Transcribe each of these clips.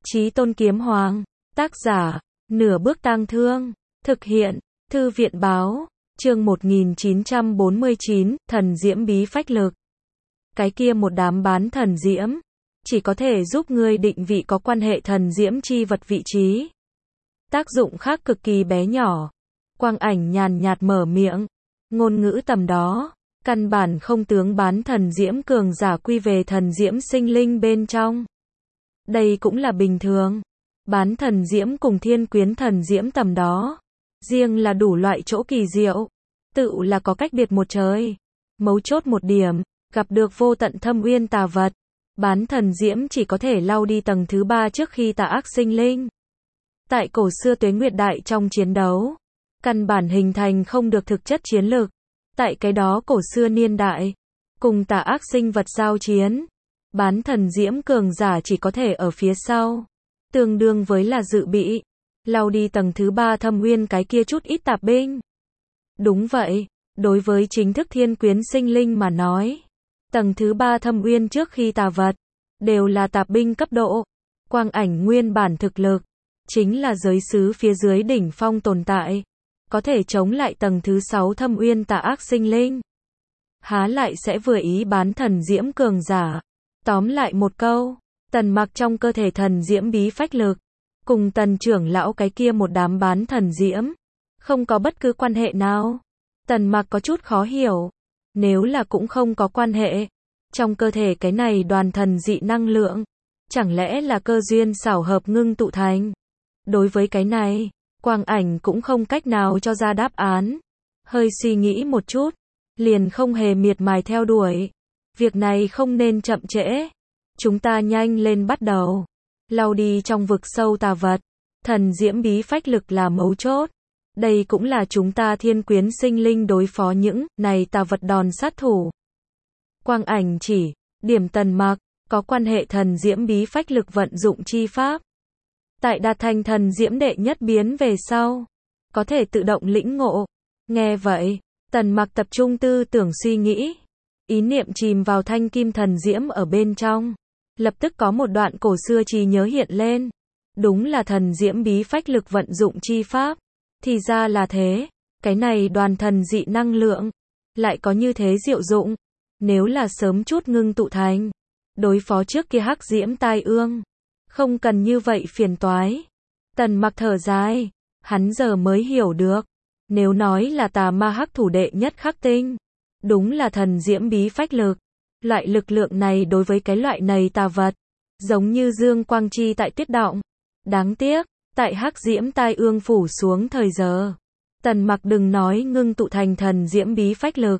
Chí Tôn Kiếm Hoàng. Tác giả, Nửa Bước Tang Thương. Thực hiện, Thư viện báo. Chương 1949, thần diễm bí phách lực. Cái kia một đám bán thần diễm, chỉ có thể giúp ngươi định vị có quan hệ thần diễm chi vật vị trí. Tác dụng khác cực kỳ bé nhỏ. Quang Ảnh nhàn nhạt mở miệng. Ngôn ngữ tầm đó, căn bản không tướng bán thần diễm cường giả quy về thần diễm sinh linh bên trong. Đây cũng là bình thường. Bán thần diễm cùng thiên quyến thần diễm tầm đó, riêng là đủ loại chỗ kỳ diệu, tự là có cách biệt một trời. Mấu chốt một điểm, gặp được vô tận thâm uyên tà vật, bán thần diễm chỉ có thể lau đi tầng thứ 3 trước khi tà ác sinh linh. Tại cổ xưa Tuế Nguyệt Đại trong chiến đấu, căn bản hình thành không được thực chất chiến lực. Tại cái đó cổ xưa niên đại, cùng tà ác sinh vật giao chiến, bán thần diễm cường giả chỉ có thể ở phía sau, tương đương với là dự bị, lau đi tầng thứ 3 thâm uyên cái kia chút ít tạp binh. Đúng vậy, đối với chính thức thiên quyến sinh linh mà nói, tầng thứ 3 thâm uyên trước khi tà vật, đều là tạp binh cấp độ. Quang Ảnh nguyên bản thực lực, chính là giới xứ phía dưới đỉnh phong tồn tại, có thể chống lại tầng thứ 6 thâm uyên tà ác sinh linh. Há lại sẽ vừa ý bán thần diễm cường giả. Tóm lại một câu, Tần Mặc trong cơ thể thần diễm bí phách lực, cùng Tần trưởng lão cái kia một đám bán thần diễm, không có bất cứ quan hệ nào. Tần Mặc có chút khó hiểu, nếu là cũng không có quan hệ, trong cơ thể cái này đoàn thần dị năng lượng, chẳng lẽ là cơ duyên xảo hợp ngưng tụ thành? Đối với cái này, Quang Ảnh cũng không cách nào cho ra đáp án. Hơi suy nghĩ một chút, liền không hề miệt mài theo đuổi. Việc này không nên chậm trễ. Chúng ta nhanh lên bắt đầu. Lau đi trong vực sâu tà vật. Thần diễm bí phách lực là mấu chốt. Đây cũng là chúng ta thiên quyến sinh linh đối phó những này tà vật đòn sát thủ. Quang Ảnh chỉ điểm Tần Mặc có quan hệ thần diễm bí phách lực vận dụng chi pháp. Tại đạt thành thần diễm đệ nhất biến về sau, có thể tự động lĩnh ngộ. Nghe vậy, Tần Mặc tập trung tư tưởng suy nghĩ. Ý niệm chìm vào thanh kim thần diễm ở bên trong. Lập tức có một đoạn cổ xưa trí nhớ hiện lên. Đúng là thần diễm bí phách lực vận dụng chi pháp. Thì ra là thế. Cái này đoàn thần dị năng lượng, lại có như thế diệu dụng. Nếu là sớm chút ngưng tụ thành, đối phó trước kia hắc diễm tai ương, không cần như vậy phiền toái. Tần Mặc thở dài. Hắn giờ mới hiểu được. Nếu nói là tà ma hắc thủ đệ nhất khắc tinh, đúng là thần diễm bí phách lực. Loại lực lượng này đối với cái loại này tà vật, giống như dương quang chi tại tuyết động. Đáng tiếc, tại hắc diễm tai ương phủ xuống thời giờ, Tần Mặc đừng nói ngưng tụ thành thần diễm bí phách lực,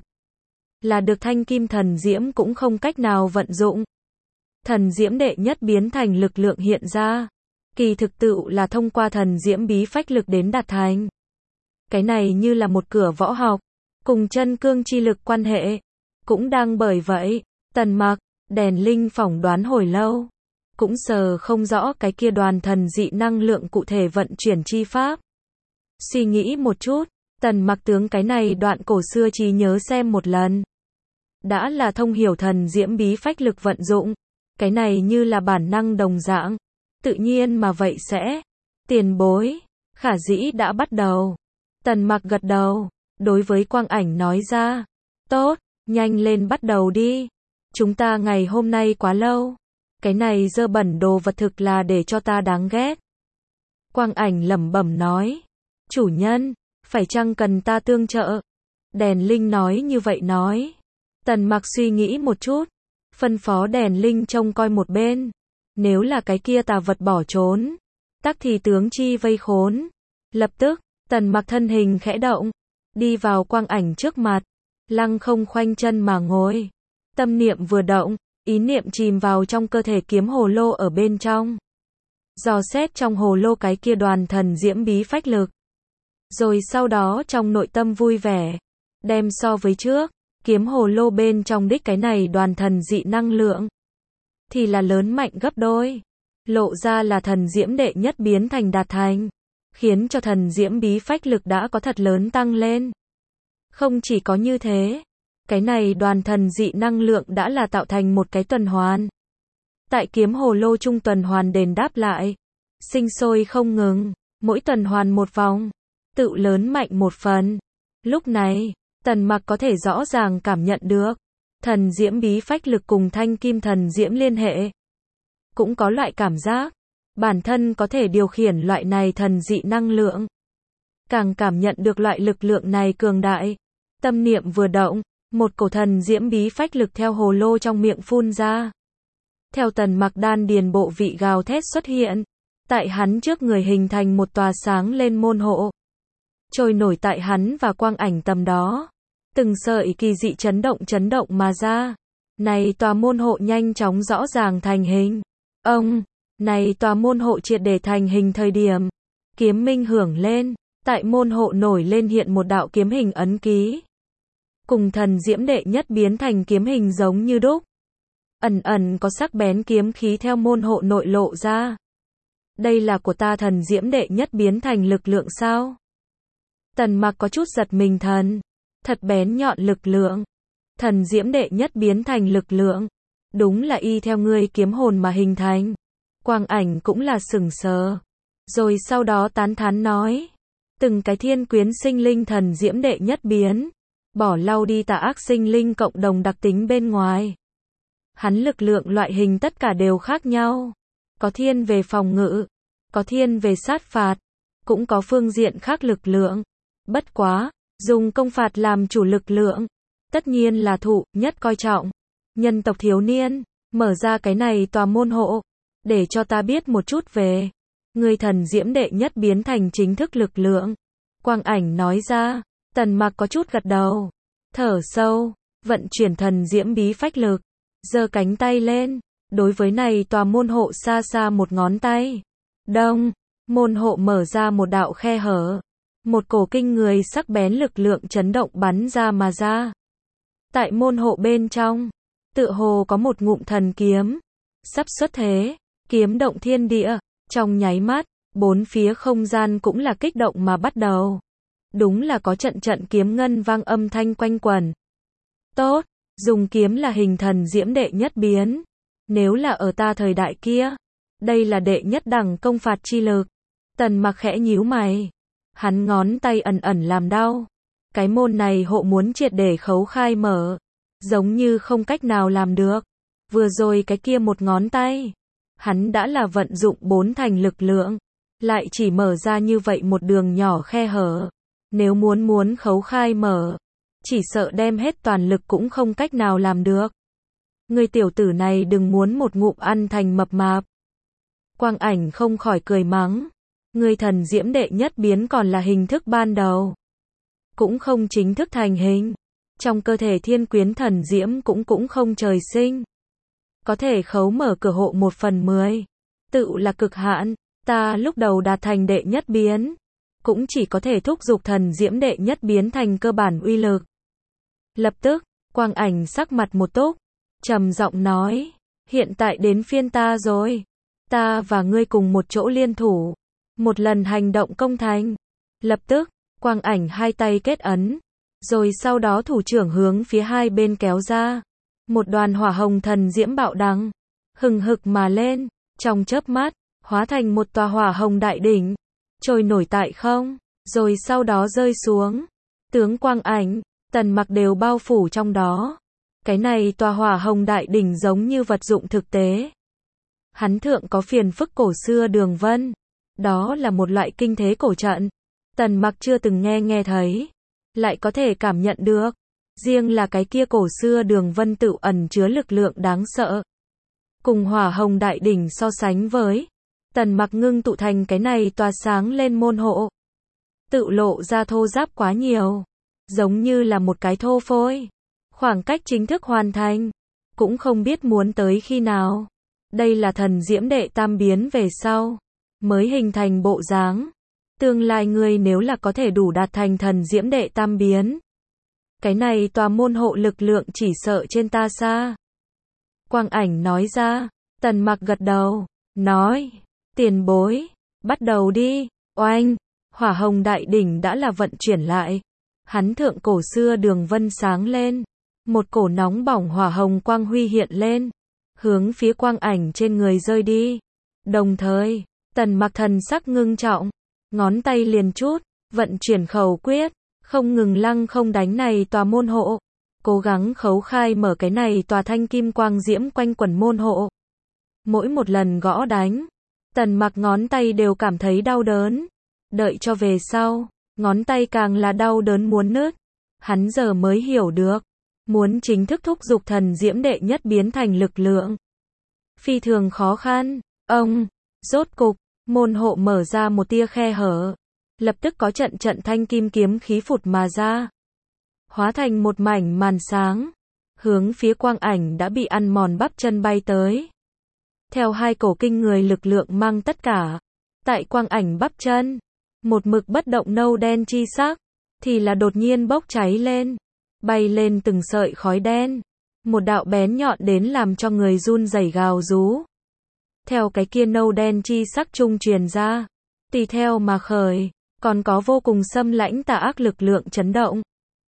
là được thanh kim thần diễm cũng không cách nào vận dụng. Thần diễm đệ nhất biến thành lực lượng hiện ra, kỳ thực tự là thông qua thần diễm bí phách lực đến đạt thành. Cái này như là một cửa võ học, cùng chân cương chi lực quan hệ. Cũng đang bởi vậy, Tần Mặc, đèn linh phỏng đoán hồi lâu, cũng sờ không rõ cái kia đoàn thần dị năng lượng cụ thể vận chuyển chi pháp. Suy nghĩ một chút, Tần Mặc tướng cái này đoạn cổ xưa trí nhớ xem một lần. Đã là thông hiểu thần diễm bí phách lực vận dụng, cái này như là bản năng đồng dạng, tự nhiên mà vậy sẽ. Tiền bối, khả dĩ đã bắt đầu. Tần Mặc gật đầu, đối với Quang Ảnh nói ra. Tốt, nhanh lên bắt đầu đi. Chúng ta ngày hôm nay quá lâu. Cái này dơ bẩn đồ vật thực là để cho ta đáng ghét. Quang Ảnh lẩm bẩm nói. Chủ nhân, phải chăng cần ta tương trợ? Đèn linh nói như vậy nói. Tần Mặc suy nghĩ một chút, phân phó đèn linh trông coi một bên. Nếu là cái kia tà vật bỏ trốn, tắc thì tướng chi vây khốn. Lập tức, Tần Mặc thân hình khẽ động, đi vào Quang Ảnh trước mặt, lăng không khoanh chân mà ngồi. Tâm niệm vừa động, ý niệm chìm vào trong cơ thể kiếm hồ lô ở bên trong. Dò xét trong hồ lô cái kia đoàn thần diễm bí phách lực. Rồi sau đó trong nội tâm vui vẻ, đem so với trước, kiếm hồ lô bên trong đích cái này đoàn thần dị năng lượng, thì là lớn mạnh gấp đôi. Lộ ra là thần diễm đệ nhất biến thành đạt thành, khiến cho thần diễm bí phách lực đã có thật lớn tăng lên. Không chỉ có như thế, cái này đoàn thần dị năng lượng đã là tạo thành một cái tuần hoàn. tại kiếm hồ lô trung tuần hoàn đền đáp lại, sinh sôi không ngừng, mỗi tuần hoàn một vòng, tự lớn mạnh một phần. Lúc này, Tần Mặc có thể rõ ràng cảm nhận được, thần diễm bí phách lực cùng thanh kim thần diễm liên hệ. Cũng có loại cảm giác, bản thân có thể điều khiển loại này thần dị năng lượng. Càng cảm nhận được loại lực lượng này cường đại. Tâm niệm vừa động, một cổ thần diễm bí phách lực theo hồ lô trong miệng phun ra. Theo Tần Mặc đan điền bộ vị gào thét xuất hiện, tại hắn trước người hình thành một tòa sáng lên môn hộ. Trôi nổi tại hắn và quang ảnh tầm đó. Từng sợi kỳ dị chấn động mà ra. Này tòa môn hộ nhanh chóng rõ ràng thành hình. Này tòa môn hộ triệt để thành hình thời điểm. Kiếm minh hưởng lên, tại môn hộ nổi lên hiện một đạo kiếm hình ấn ký. Cùng thần diễm đệ nhất biến thành kiếm hình giống như đúc. Ẩn ẩn có sắc bén kiếm khí theo môn hộ nội lộ ra. Đây là của ta thần diễm đệ nhất biến thành lực lượng sao? Tần Mặc có chút giật mình thật bén nhọn lực lượng. Thần diễm đệ nhất biến thành lực lượng. Đúng là y theo ngươi kiếm hồn mà hình thành. Quang ảnh cũng là sửng sờ. Rồi sau đó tán thán nói. Từng cái thiên quyến sinh linh thần diễm đệ nhất biến. Bỏ lau đi tà ác sinh linh cộng đồng đặc tính bên ngoài. Hắn lực lượng loại hình tất cả đều khác nhau. Có thiên về phòng ngự. Có thiên về sát phạt. Cũng có phương diện khác lực lượng. Bất quá, dùng công phạt làm chủ lực lượng. Tất nhiên là thụ nhất coi trọng. Nhân tộc thiếu niên, mở ra cái này tòa môn hộ. Để cho ta biết một chút về. Người thần diễm đệ nhất biến thành chính thức lực lượng. Quang ảnh nói ra. Tần Mặc có chút gật đầu. Thở sâu, vận chuyển thần diễm bí phách lực. Giơ cánh tay lên. Đối với này tòa môn hộ xa xa một ngón tay. Đông, môn hộ mở ra một đạo khe hở. Một cổ kinh người sắc bén lực lượng chấn động bắn ra mà ra. Tại môn hộ bên trong, tựa hồ có một ngụm thần kiếm. Sắp xuất thế, kiếm động thiên địa. Trong nháy mắt, bốn phía không gian cũng là kích động mà bắt đầu. Đúng là có trận kiếm ngân vang âm thanh quanh quẩn. Tốt, dùng kiếm là hình thần diễm đệ nhất biến. Nếu là ở ta thời đại kia, đây là đệ nhất đẳng công phạt chi lực. Tần Mặc khẽ nhíu mày. Hắn ngón tay ẩn ẩn làm đau. Cái môn này hộ muốn triệt để khấu khai mở. Giống như không cách nào làm được. Vừa rồi cái kia một ngón tay. Hắn đã là vận dụng 4 thành lực lượng. Lại chỉ mở ra như vậy một đường nhỏ khe hở. Nếu muốn khấu khai mở. Chỉ sợ đem hết toàn lực cũng không cách nào làm được. Người tiểu tử này đừng muốn một ngụm ăn thành mập mạp. Quang ảnh không khỏi cười mắng. Người thần diễm đệ nhất biến còn là hình thức ban đầu. Cũng không chính thức thành hình. Trong cơ thể thiên quyến thần diễm cũng không trời sinh. Có thể khấu mở cửa hộ 1/10. Tự là cực hạn. Ta lúc đầu đạt thành đệ nhất biến. Cũng chỉ có thể thúc giục thần diễm đệ nhất biến thành cơ bản uy lực. Lập tức, quang ảnh sắc mặt một túc. Trầm giọng nói. Hiện tại đến phiên ta rồi. Ta và ngươi cùng một chỗ liên thủ. Một lần hành động công thành. Lập tức, quang ảnh hai tay kết ấn. Rồi sau đó thủ trưởng hướng phía hai bên kéo ra. Một đoàn hỏa hồng thần diễm bạo đằng. Hừng hực mà lên. Trong chớp mắt, hóa thành một tòa hỏa hồng đại đỉnh. Trôi nổi tại không. Rồi sau đó rơi xuống. Tướng quang ảnh, Tần Mặc đều bao phủ trong đó. Cái này tòa hỏa hồng đại đỉnh giống như vật dụng thực tế. Hắn thượng có phiền phức cổ xưa đường vân. Đó là một loại kinh thế cổ trận. Tần Mặc chưa từng nghe thấy. Lại có thể cảm nhận được. Riêng là cái kia cổ xưa đường vân tự ẩn chứa lực lượng đáng sợ. Cùng hỏa hồng đại đỉnh so sánh với. Tần Mặc ngưng tụ thành cái này tỏa sáng lên môn hộ. Tự lộ ra thô ráp quá nhiều. Giống như là một cái thô phôi. Khoảng cách chính thức hoàn thành. Cũng không biết muốn tới khi nào. Đây là thần diễm đệ tam biến về sau. Mới hình thành bộ dáng. Tương lai ngươi nếu là có thể đủ đạt thành thần diễm đệ tam biến. Cái này tòa môn hộ lực lượng chỉ sợ trên ta xa. Quang ảnh nói ra. Tần Mặc gật đầu. Nói. Tiền bối. Bắt đầu đi. Oanh. Hỏa hồng đại đỉnh đã là vận chuyển lại. Hắn thượng cổ xưa đường vân sáng lên. Một cổ nóng bỏng hỏa hồng quang huy hiện lên. hướng phía quang ảnh trên người rơi đi. Đồng thời, Tần Mặc thần sắc ngưng trọng, ngón tay liền chút, vận chuyển khẩu quyết, không ngừng lăng không đánh này tòa môn hộ, cố gắng khấu khai mở cái này tòa thanh kim quang diễm quanh quẩn môn hộ. Mỗi một lần gõ đánh, Tần Mặc ngón tay đều cảm thấy đau đớn. Đợi cho về sau, ngón tay càng là đau đớn muốn nứt. Hắn giờ mới hiểu được, muốn chính thức thúc giục thần diễm đệ nhất biến thành lực lượng phi thường khó khăn. Ông, rốt cục, môn hộ mở ra một tia khe hở, lập tức có trận trận thanh kim kiếm khí phụt mà ra, hóa thành một mảnh màn sáng, hướng phía quang ảnh đã bị ăn mòn bắp chân bay tới. Theo hai cổ kinh người lực lượng mang tất cả, tại quang ảnh bắp chân, một mực bất động nâu đen chi sắc, thì là đột nhiên bốc cháy lên, bay lên từng sợi khói đen, một đạo bén nhọn đến làm cho người run rẩy gào rú. Theo cái kia nâu đen chi sắc trung truyền ra, tùy theo mà khởi, còn có vô cùng xâm lãnh tà ác lực lượng chấn động,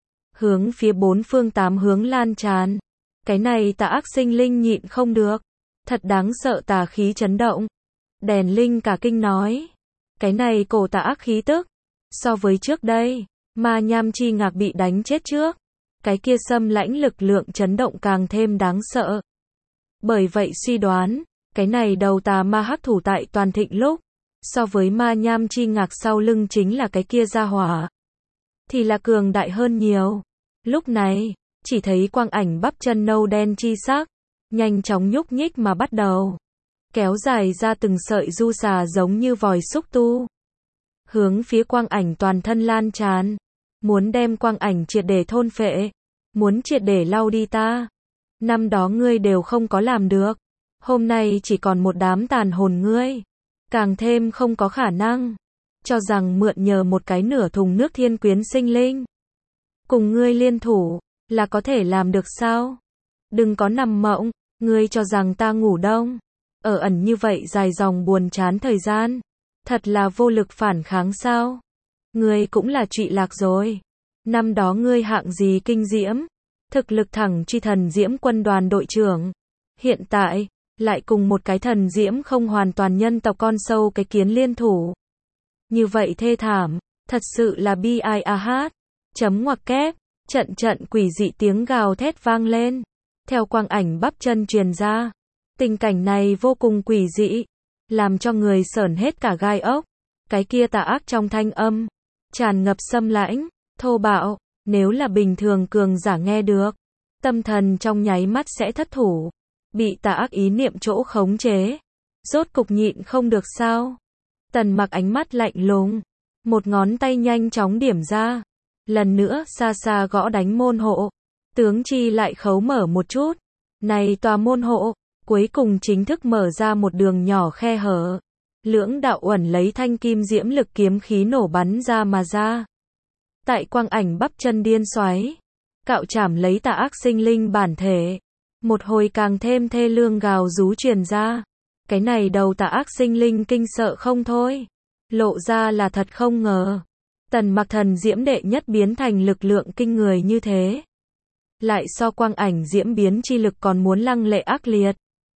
hướng phía bốn phương tám hướng lan tràn. Cái này tà ác sinh linh nhịn không được, thật đáng sợ tà khí chấn động. Đèn Linh cả kinh nói, cái này cổ tà ác khí tức, so với trước đây, Ma Nham Chi Ngạc bị đánh chết trước, cái kia xâm lãnh lực lượng chấn động càng thêm đáng sợ. Bởi vậy suy đoán, cái này đầu tà ma hắc thủ tại toàn thịnh lúc, so với Ma Nham Chi Ngạc sau lưng chính là cái kia gia hỏa, thì là cường đại hơn nhiều. Lúc này, chỉ thấy quang ảnh bắp chân nâu đen chi sắc, nhanh chóng nhúc nhích mà bắt đầu kéo dài ra từng sợi du xà giống như vòi xúc tu, hướng phía quang ảnh toàn thân lan tràn, muốn đem quang ảnh triệt để thôn phệ, muốn triệt để lau đi ta. Năm đó ngươi đều không có làm được, hôm nay chỉ còn một đám tàn hồn ngươi, càng thêm không có khả năng cho rằng mượn nhờ một cái nửa thùng nước thiên quyến sinh linh cùng ngươi liên thủ là có thể làm được sao? Đừng có nằm mộng, ngươi cho rằng ta ngủ đông, ở ẩn như vậy dài dòng buồn chán thời gian, thật là vô lực phản kháng sao? Ngươi cũng là trụy lạc rồi. Năm đó ngươi hạng gì kinh diễm, thực lực thẳng truy thần diễm quân đoàn đội trưởng, hiện tại lại cùng một cái thần diễm không hoàn toàn nhân tộc con sâu cái kiến liên thủ. Như vậy thê thảm, thật sự là bi ai a hát. Chấm ngoặc kép, trận trận quỷ dị tiếng gào thét vang lên, theo quang ảnh bắp chân truyền ra. Tình cảnh này vô cùng quỷ dị, làm cho người sởn hết cả gai ốc. Cái kia tà ác trong thanh âm, tràn ngập xâm lãnh, thô bạo, nếu là bình thường cường giả nghe được, tâm thần trong nháy mắt sẽ thất thủ, bị tà ác ý niệm chỗ khống chế. Rốt cục nhịn không được sao? Tần Mặc ánh mắt lạnh lùng, một ngón tay nhanh chóng điểm ra, lần nữa xa xa gõ đánh môn hộ, tướng chi lại khấu mở một chút. Này tòa môn hộ, cuối cùng chính thức mở ra một đường nhỏ khe hở. Lưỡng đạo uẩn lấy thanh kim diễm lực kiếm khí nổ bắn ra mà ra. Tại quang ảnh bắp chân điên xoáy, cạo chảm lấy tà ác sinh linh bản thể. Một hồi càng thêm thê lương gào rú truyền ra. Cái này đầu tà ác sinh linh kinh sợ không thôi. Lộ ra là thật không ngờ. Tần Mặc thần diễm đệ nhất biến thành lực lượng kinh người như thế. Lại so quang ảnh diễm biến chi lực còn muốn lăng lệ ác liệt.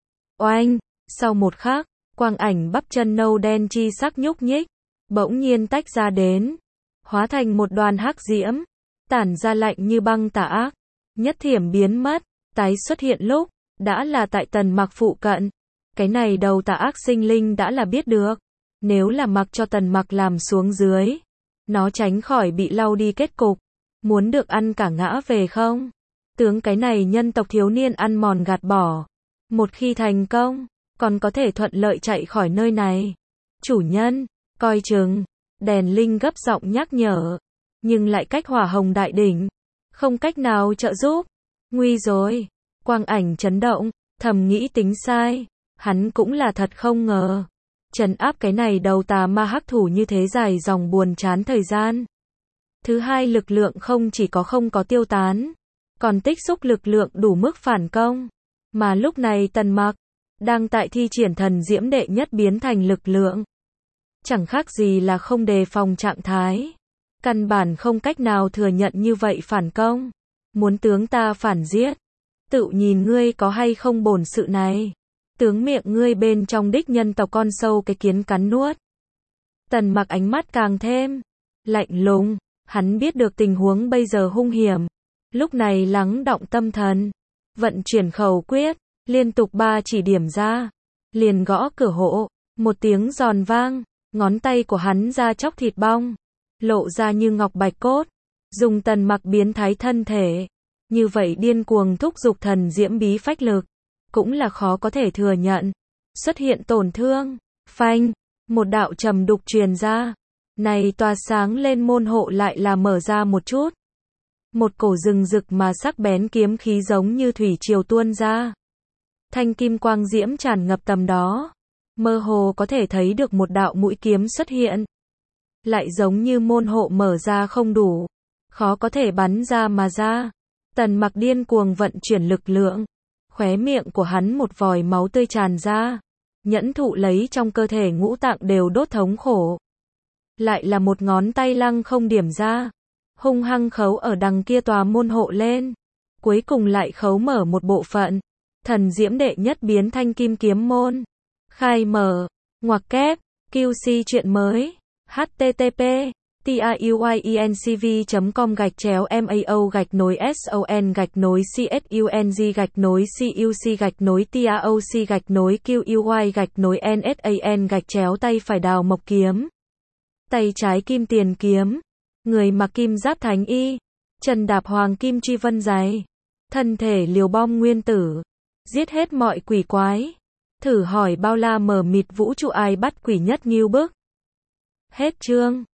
Oanh, sau một khắc, quang ảnh bắp chân nâu đen chi sắc nhúc nhích, bỗng nhiên tách ra đến, hóa thành một đoàn hắc diễm, tản ra lạnh như băng tà ác, nhất thiểm biến mất, tái xuất hiện lúc, đã là tại Tần Mặc phụ cận. Cái này đầu tà ác sinh linh đã là biết được, nếu là mặc cho Tần Mặc làm xuống dưới, nó tránh khỏi bị lau đi kết cục, muốn được ăn cả ngã về không? Tướng cái này nhân tộc thiếu niên ăn mòn gạt bỏ, một khi thành công, còn có thể thuận lợi chạy khỏi nơi này. Chủ nhân, coi chừng, Đèn Linh gấp giọng nhắc nhở, nhưng lại cách Hỏa Hồng Đại Đỉnh, không cách nào trợ giúp. Nguy rồi, quang ảnh chấn động, thầm nghĩ tính sai, hắn cũng là thật không ngờ. Trấn áp cái này đầu tà ma hắc thủ như thế dài dòng buồn chán thời gian. Thứ hai, lực lượng không chỉ có không có tiêu tán, còn tích xúc lực lượng đủ mức phản công. Mà lúc này Tần Mặc đang tại thi triển thần diễm đệ nhất biến thành lực lượng. Chẳng khác gì là không đề phòng trạng thái. Căn bản không cách nào thừa nhận như vậy phản công. Muốn tướng ta phản giết, Tự nhìn ngươi có hay không bổn sự này. Tướng miệng ngươi bên trong đích nhân tộc con sâu cái kiến cắn nuốt. Tần Mặc ánh mắt càng thêm lạnh lùng, hắn biết được tình huống bây giờ hung hiểm. Lúc này lắng đọng tâm thần, vận chuyển khẩu quyết, liên tục 3 chỉ điểm ra, liền gõ cửa hộ, một tiếng giòn vang, ngón tay của hắn ra chóc thịt bong, lộ ra như ngọc bạch cốt, dùng Tần Mặc biến thái thân thể, như vậy điên cuồng thúc giục thần diễm bí phách lực, cũng là khó có thể thừa nhận. Xuất hiện tổn thương, phanh, một đạo trầm đục truyền ra, này tỏa sáng lên môn hộ lại là mở ra một chút. Một cổ rừng rực mà sắc bén kiếm khí giống như thủy triều tuôn ra. Thanh kim quang diễm tràn ngập tầm đó. Mơ hồ có thể thấy được một đạo mũi kiếm xuất hiện. Lại giống như môn hộ mở ra không đủ. Khó có thể bắn ra mà ra. Tần Mặc điên cuồng vận chuyển lực lượng. Khóe miệng của hắn một vòi máu tươi tràn ra. Nhẫn thụ lấy trong cơ thể ngũ tạng đều đốt thống khổ. Lại là một ngón tay lăng không điểm ra. Hung hăng khấu ở đằng kia tòa môn hộ lên. Cuối cùng lại khấu mở một bộ phận. Thần diễm đệ nhất biến thanh kim kiếm môn. Khai mở. Ngoặc kép. QC chuyện mới. http tiuy.son-mao-cuc-cuc-tauc-cuy-tay phải đào mộc kiếm. Tay trái kim tiền kiếm. Người mặc kim giáp thánh y. Chân đạp hoàng kim truy vân giày. Thân thể liều bom nguyên tử. Giết hết mọi quỷ quái. Thử hỏi bao la mờ mịt vũ trụ ai bắt quỷ nhất nghiêu bức. Hết chương.